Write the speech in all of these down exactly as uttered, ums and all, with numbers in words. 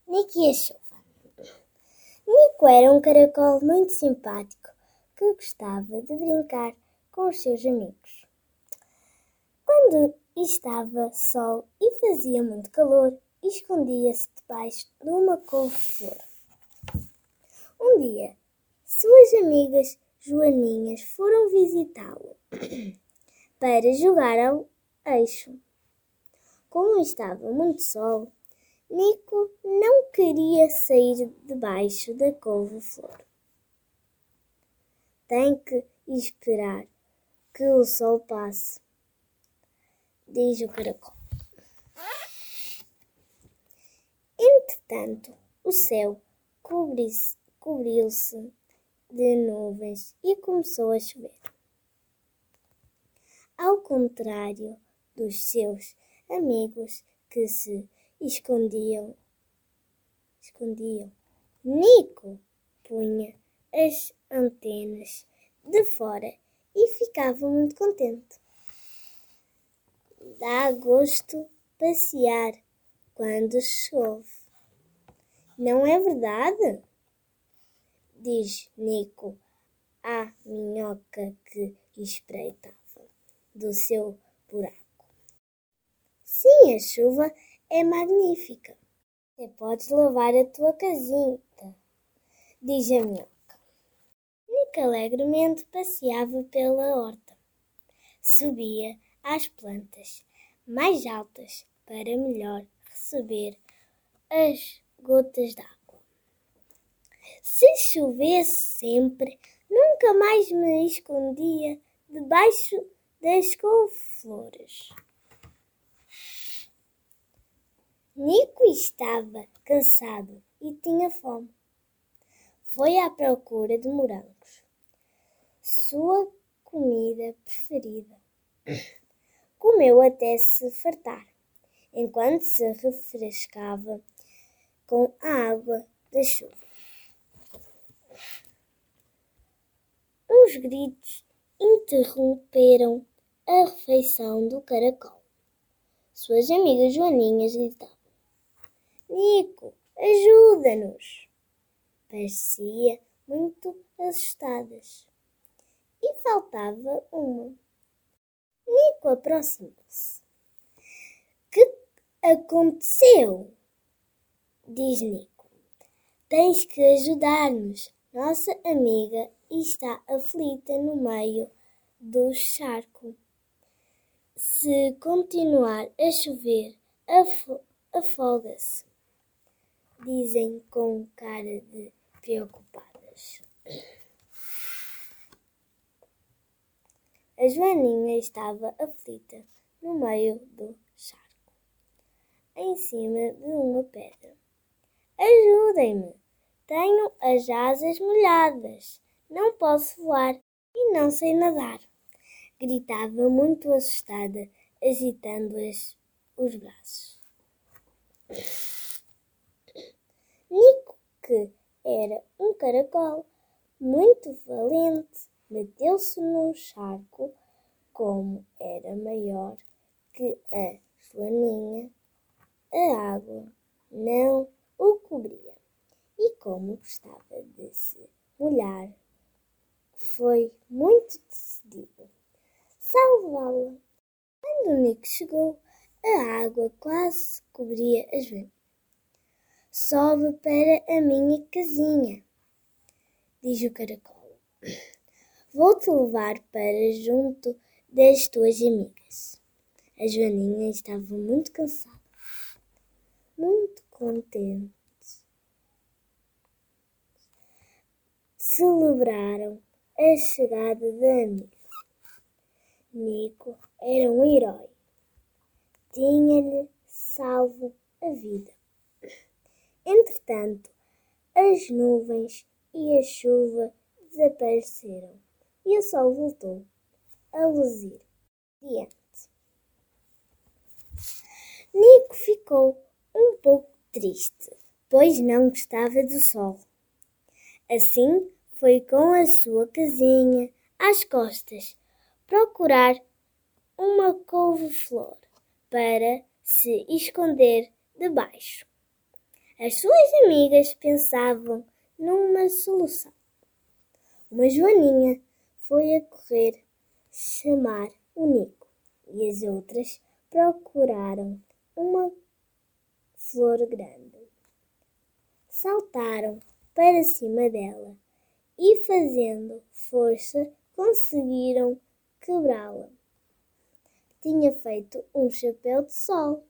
Nico e a chuva. Nico era um caracol muito simpático que gostava de brincar com os seus amigos. Quando estava sol e fazia muito calor, escondia-se debaixo de uma couve-flor. Um dia, suas amigas joaninhas foram visitá-lo para jogar ao eixo. Como estava muito sol, Nico não queria sair debaixo da couve-flor. Tem que esperar que o sol passe, diz o caracol. Entretanto, o céu cobriu-se de nuvens e começou a chover. Ao contrário dos seus amigos que se escondiam, escondiam, Nico punha as antenas de fora e ficava muito contente. Dá gosto passear quando chove. Não é verdade? Diz Nico à minhoca que espreitava do seu buraco. Sim, a chuva é magnífica. Você pode lavar a tua casinha, diz a minhoca. Nico alegremente passeava pela horta. Subia às plantas mais altas para melhor receber as gotas d'água. Se chovesse sempre, nunca mais me escondia debaixo das couve-flores. Nico estava cansado e tinha fome. Foi à procura de morangos, sua comida preferida. Comeu até se fartar, enquanto se refrescava com a água da chuva. Uns gritos interromperam a refeição do caracol. Suas amigas joaninhas gritavam: Nico, ajuda-nos! Parecia muito assustadas. E faltava uma. Nico aproximou-se. Que aconteceu? Diz Nico. Tens que ajudar-nos. Nossa amiga está aflita no meio do charco. Se continuar a chover, afo- afoga-se. Dizem com cara de preocupadas. A joaninha estava aflita no meio do charco, em cima de uma pedra. Ajudem-me! Tenho as asas molhadas, não posso voar e não sei nadar. Gritava muito assustada, agitando as, os braços. Nico, que era um caracol muito valente, meteu-se no charco. Como era maior que a joaninha, a água não o cobria. E como gostava de se molhar, foi muito decidido salvá-la. Quando Nico chegou, a água quase cobria a joaninha. Sobe para a minha casinha, diz o caracol. Vou-te levar para junto das tuas amigas. A joaninha estava muito cansada, muito contente. Celebraram a chegada da amiga. Nico era um herói. Tinha-lhe salvo a vida. Entretanto, as nuvens e a chuva desapareceram e o sol voltou a luzir diante. Nico ficou um pouco triste, pois não gostava do sol. Assim, foi com a sua casinha às costas procurar uma couve-flor para se esconder debaixo. As suas amigas pensavam numa solução. Uma joaninha foi a correr chamar o Nico e as outras procuraram uma flor grande. Saltaram para cima dela e, fazendo força, conseguiram quebrá-la. Tinha feito um chapéu de sol.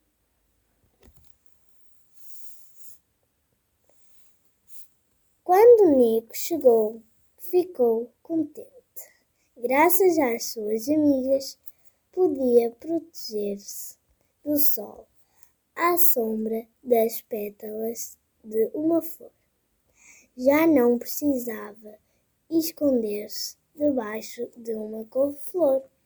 Quando Nico chegou, ficou contente. Graças às suas amigas, podia proteger-se do sol à sombra das pétalas de uma flor. Já não precisava esconder-se debaixo de uma couve-flor.